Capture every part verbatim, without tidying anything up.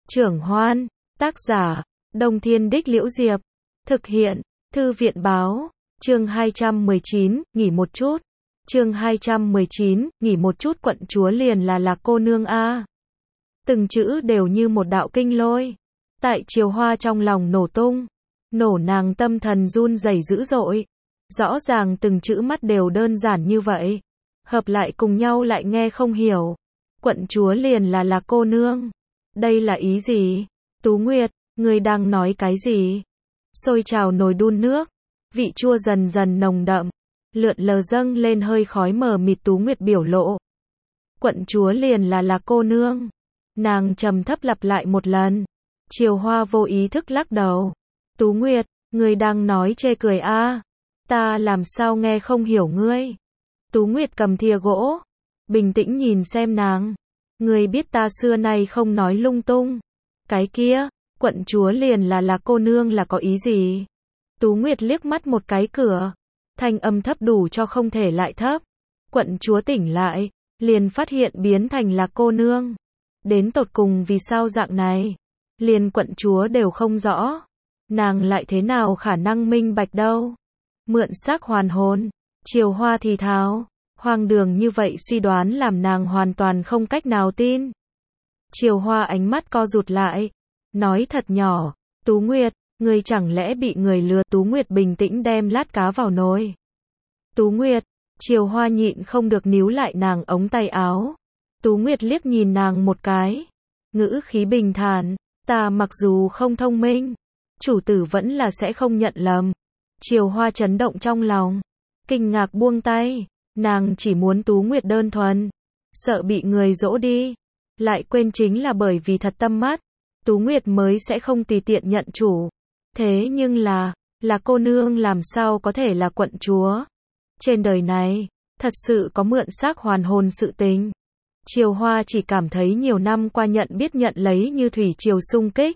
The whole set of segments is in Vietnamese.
Trưởng Hoan, tác giả, Đông Thiên Đích Liễu Diệp, thực hiện, Thư viện Báo, chương hai trăm mười chín, nghỉ một chút. Chương hai trăm mười chín, nghỉ một chút quận chúa liền là Lạc cô nương a. Từng chữ đều như một đạo kinh lôi. Tại Triều Hoa trong lòng nổ tung, nổ nàng tâm thần run rẩy dữ dội. Rõ ràng từng chữ mắt đều đơn giản như vậy, hợp lại cùng nhau lại nghe không hiểu. Quận chúa liền là Lạc cô nương. Đây là ý gì? Tú Nguyệt, ngươi đang nói cái gì? Sôi trào nồi đun nước, vị chua dần dần nồng đậm, lượn lờ dâng lên hơi khói mờ mịt. Tú Nguyệt biểu lộ. Quận chúa liền là Lạc cô nương. Nàng trầm thấp lặp lại một lần. Triều Hoa vô ý thức lắc đầu. Tú Nguyệt, ngươi đang nói chê cười a? À? Ta làm sao nghe không hiểu ngươi? Tú Nguyệt cầm thìa gỗ, bình tĩnh nhìn xem nàng. Ngươi biết ta xưa nay không nói lung tung. Cái kia, quận chúa liền là Lạc cô nương là có ý gì? Tú Nguyệt liếc mắt một cái cửa, thanh âm thấp đủ cho không thể lại thấp. Quận chúa tỉnh lại, liền phát hiện biến thành Lạc cô nương. Đến tột cùng vì sao dạng này, liền quận chúa đều không rõ. Nàng lại thế nào khả năng minh bạch đâu? Mượn xác hoàn hồn. Triều Hoa thì thào. Hoang đường như vậy suy đoán làm nàng hoàn toàn không cách nào tin. Triều Hoa ánh mắt co rụt lại, nói thật nhỏ, Tú Nguyệt, ngươi chẳng lẽ bị người lừa? Tú Nguyệt bình tĩnh đem lát cá vào nồi. Tú Nguyệt, Triều Hoa nhịn không được níu lại nàng ống tay áo. Tú Nguyệt liếc nhìn nàng một cái, ngữ khí bình thản, ta mặc dù không thông minh, chủ tử vẫn là sẽ không nhận lầm. Triều Hoa chấn động trong lòng, kinh ngạc buông tay, nàng chỉ muốn Tú Nguyệt đơn thuần, sợ bị người dỗ đi, lại quên chính là bởi vì thật tâm mắt, Tú Nguyệt mới sẽ không tùy tiện nhận chủ. Thế nhưng là, là cô nương làm sao có thể là quận chúa? Trên đời này, thật sự có mượn xác hoàn hồn sự tình. Triều Hoa chỉ cảm thấy nhiều năm qua nhận biết nhận lấy như thủy triều xung kích.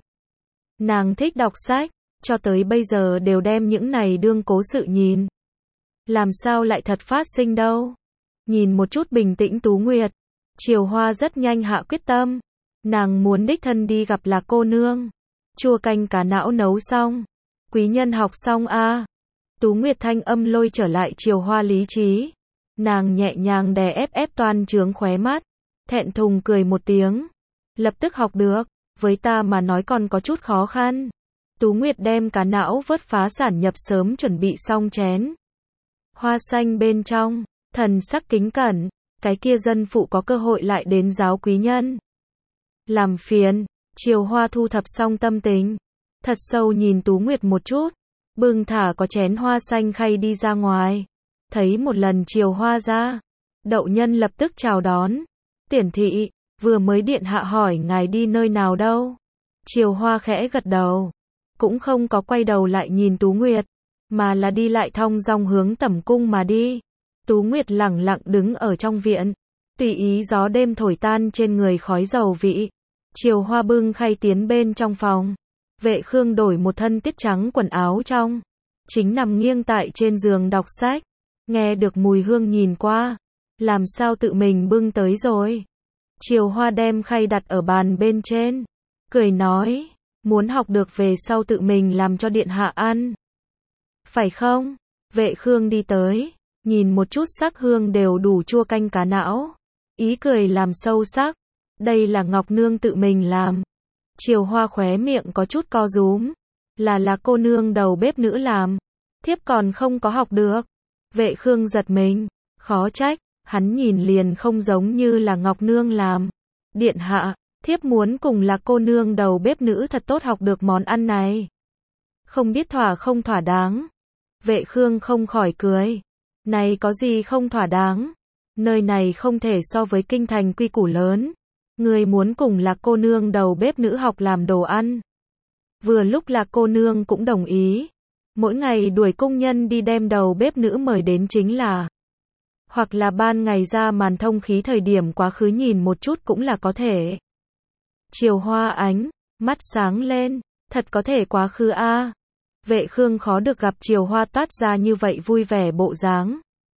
Nàng thích đọc sách, cho tới bây giờ đều đem những này đương cố sự nhìn. Làm sao lại thật phát sinh đâu? Nhìn một chút bình tĩnh Tú Nguyệt, Triều Hoa rất nhanh hạ quyết tâm. Nàng muốn đích thân đi gặp Lạc cô nương. Chua canh cá não nấu xong. Quý nhân học xong a. À. Tú Nguyệt thanh âm lôi trở lại Triều Hoa lý trí. Nàng nhẹ nhàng đè ép ép toan trướng khóe mắt. Thẹn thùng cười một tiếng. Lập tức học được. Với ta mà nói còn có chút khó khăn. Tú Nguyệt đem cá não vớt phá sản nhập sớm chuẩn bị xong chén. Hoa xanh bên trong, thần sắc kính cẩn, cái kia dân phụ có cơ hội lại đến giáo quý nhân. Làm phiền, Triều Hoa thu thập xong tâm tình, thật sâu nhìn Tú Nguyệt một chút, bưng thả có chén hoa xanh khay đi ra ngoài. Thấy một lần Triều Hoa ra, Đậu Nhân lập tức chào đón. Tiển thị, vừa mới điện hạ hỏi ngài đi nơi nào đâu? Triều Hoa khẽ gật đầu, cũng không có quay đầu lại nhìn Tú Nguyệt, mà là đi lại thong dong hướng tẩm cung mà đi. Tú Nguyệt lẳng lặng đứng ở trong viện, tùy ý gió đêm thổi tan trên người khói dầu vị. Triều Hoa bưng khay tiến bên trong phòng. Vệ Khương đổi một thân tiết trắng quần áo trong, chính nằm nghiêng tại trên giường đọc sách, nghe được mùi hương nhìn qua, làm sao tự mình bưng tới rồi. Triều Hoa đem khay đặt ở bàn bên trên, cười nói, muốn học được về sau tự mình làm cho điện hạ ăn. Phải không? Vệ Khương đi tới, nhìn một chút sắc hương đều đủ chua canh cá não, ý cười làm sâu sắc. Đây là Ngọc Nương tự mình làm. Triều Hoa khóe miệng có chút co rúm, là là cô nương đầu bếp nữ làm, thiếp còn không có học được. Vệ Khương giật mình, khó trách, hắn nhìn liền không giống như là Ngọc Nương làm. Điện hạ, thiếp muốn cùng là cô nương đầu bếp nữ thật tốt học được món ăn này. Không biết thỏa không thỏa đáng. Vệ Khương không khỏi cười. Này có gì không thỏa đáng? Nơi này không thể so với kinh thành quy củ lớn. Người muốn cùng là cô nương đầu bếp nữ học làm đồ ăn. Vừa lúc là cô nương cũng đồng ý. Mỗi ngày đuổi công nhân đi đem đầu bếp nữ mời đến chính là. Hoặc là ban ngày ra màn thông khí thời điểm quá khứ nhìn một chút cũng là có thể. Triều Hoa ánh, mắt sáng lên, thật có thể quá khứ a. À. Vệ Khương khó được gặp Triều Hoa toát ra như vậy vui vẻ bộ dáng.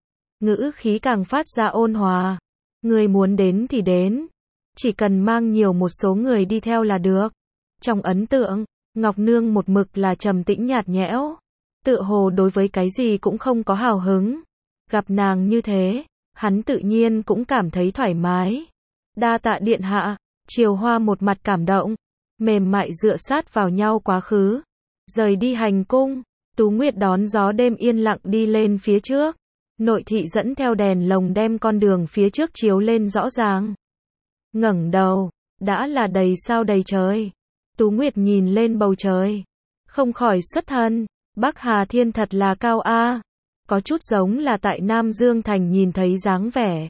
Ngữ khí càng phát ra ôn hòa. Người muốn đến thì đến. Chỉ cần mang nhiều một số người đi theo là được. Trong ấn tượng, Ngọc Nương một mực là trầm tĩnh nhạt nhẽo, tựa hồ đối với cái gì cũng không có hào hứng. Gặp nàng như thế, hắn tự nhiên cũng cảm thấy thoải mái. Đa tạ điện hạ. Triều Hoa một mặt cảm động, mềm mại dựa sát vào nhau quá khứ, rời đi hành cung. Tú Nguyệt đón gió đêm yên lặng đi lên phía trước. Nội thị dẫn theo đèn lồng đem con đường phía trước chiếu lên rõ ràng. Ngẩng đầu, đã là đầy sao đầy trời. Tú Nguyệt nhìn lên bầu trời, không khỏi xuất thần, Bắc Hà Thiên thật là cao a, có chút giống là tại Nam Dương Thành nhìn thấy dáng vẻ.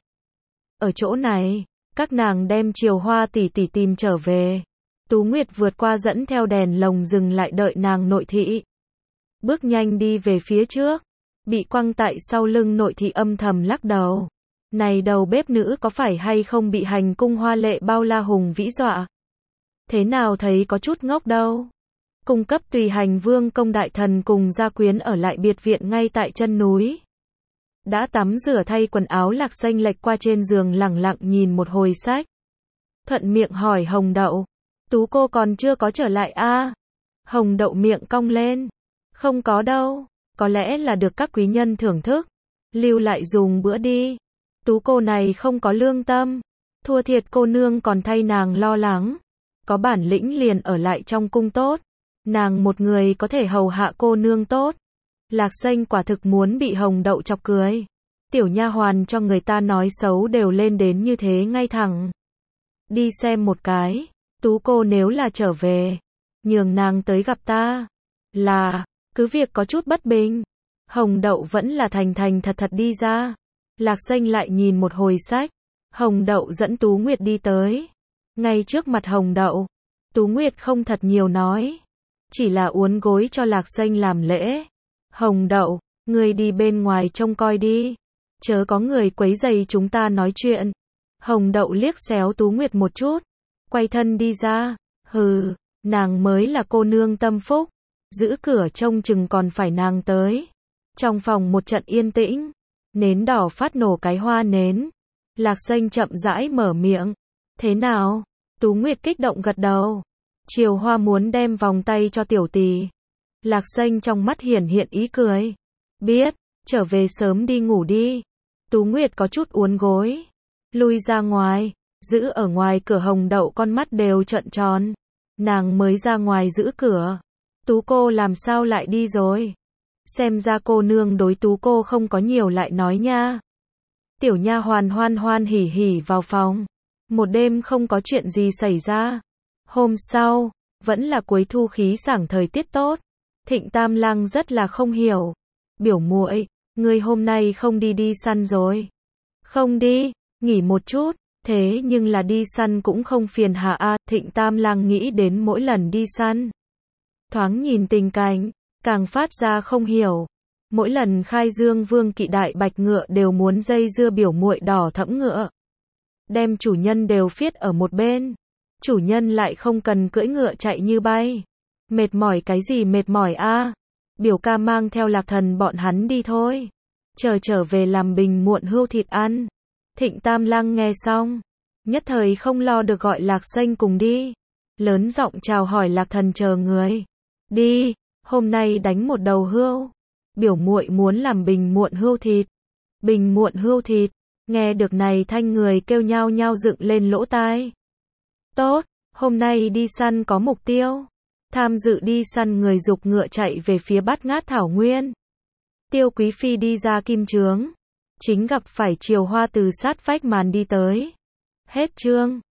Ở chỗ này, các nàng đem Triều Hoa tỷ tỷ tìm trở về. Tú Nguyệt vượt qua dẫn theo đèn lồng dừng lại đợi nàng nội thị. Bước nhanh đi về phía trước, bị quăng tại sau lưng nội thị âm thầm lắc đầu. Này đầu bếp nữ có phải hay không bị hành cung hoa lệ bao la hùng vĩ dọa? Thế nào thấy có chút ngốc đâu. Cung cấp tùy hành vương công đại thần cùng gia quyến ở lại biệt viện ngay tại chân núi. Đã tắm rửa thay quần áo Lạc Xanh lệch qua trên giường lẳng lặng nhìn một hồi sách. Thuận miệng hỏi Hồng Đậu, Tú cô còn chưa có trở lại a? À? Hồng Đậu miệng cong lên, không có đâu, có lẽ là được các quý nhân thưởng thức, lưu lại dùng bữa đi. Tú cô này không có lương tâm, thua thiệt cô nương còn thay nàng lo lắng, có bản lĩnh liền ở lại trong cung tốt, nàng một người có thể hầu hạ cô nương tốt. Lạc Xanh quả thực muốn bị Hồng Đậu chọc cười. Tiểu nha hoàn cho người ta nói xấu đều lên đến như thế ngay thẳng. Đi xem một cái, Tú cô nếu là trở về, nhường nàng tới gặp ta. Là, cứ việc có chút bất bình. Hồng Đậu vẫn là thành thành thật thật đi ra. Lạc Xanh lại nhìn một hồi sách. Hồng Đậu dẫn Tú Nguyệt đi tới. Ngay trước mặt Hồng Đậu, Tú Nguyệt không thật nhiều nói, chỉ là uốn gối cho Lạc Xanh làm lễ. Hồng Đậu, người đi bên ngoài trông coi đi, chớ có người quấy rầy chúng ta nói chuyện. Hồng Đậu liếc xéo Tú Nguyệt một chút, quay thân đi ra. Hừ, nàng mới là cô nương tâm phúc, giữ cửa trông chừng còn phải nàng tới. Trong phòng một trận yên tĩnh, nến đỏ phát nổ cái hoa nến. Lạc Xanh chậm rãi mở miệng. Thế nào? Tú Nguyệt kích động gật đầu. Triều Hoa muốn đem vòng tay cho tiểu tỳ. Lạc Xanh trong mắt hiển hiện ý cười. Biết, trở về sớm đi ngủ đi. Tú Nguyệt có chút uốn gối, lui ra ngoài, giữ ở ngoài cửa. Hồng Đậu con mắt đều trợn tròn. Nàng mới ra ngoài giữ cửa. Tú cô làm sao lại đi rồi? Xem ra cô nương đối Tú cô không có nhiều lại nói nha. Tiểu nha hoàn hoan hoan hỉ hỉ vào phòng. Một đêm không có chuyện gì xảy ra. Hôm sau, vẫn là cuối thu khí sảng thời tiết tốt. Thịnh Tam Lang rất là không hiểu. Biểu muội, ngươi hôm nay không đi đi săn rồi? Không đi, nghỉ một chút. Thế nhưng là đi săn cũng không phiền hà a. Thịnh Tam Lang nghĩ đến mỗi lần đi săn, thoáng nhìn tình cảnh, càng phát ra không hiểu. Mỗi lần khai dương vương kỵ đại bạch ngựa đều muốn dây dưa biểu muội đỏ thẫm ngựa, đem chủ nhân đều phiết ở một bên. Chủ nhân lại không cần cưỡi ngựa chạy như bay. Mệt mỏi cái gì mệt mỏi a? Biểu ca mang theo Lạc Thần bọn hắn đi thôi. Chờ trở về làm bình muộn hươu thịt ăn. Thịnh Tam Lang nghe xong, nhất thời không lo được gọi Lạc Xanh cùng đi. Lớn giọng chào hỏi Lạc Thần chờ người. Đi, hôm nay đánh một đầu hươu. Biểu muội muốn làm bình muộn hươu thịt. Bình muộn hươu thịt. Nghe được này thanh người kêu nhao nhao dựng lên lỗ tai. Tốt, hôm nay đi săn có mục tiêu. Tham dự đi săn người giục ngựa chạy về phía Bát Ngát Thảo Nguyên. Tiêu Quý Phi đi ra kim trướng, chính gặp phải Triều Hoa từ sát vách màn đi tới. Hết chương.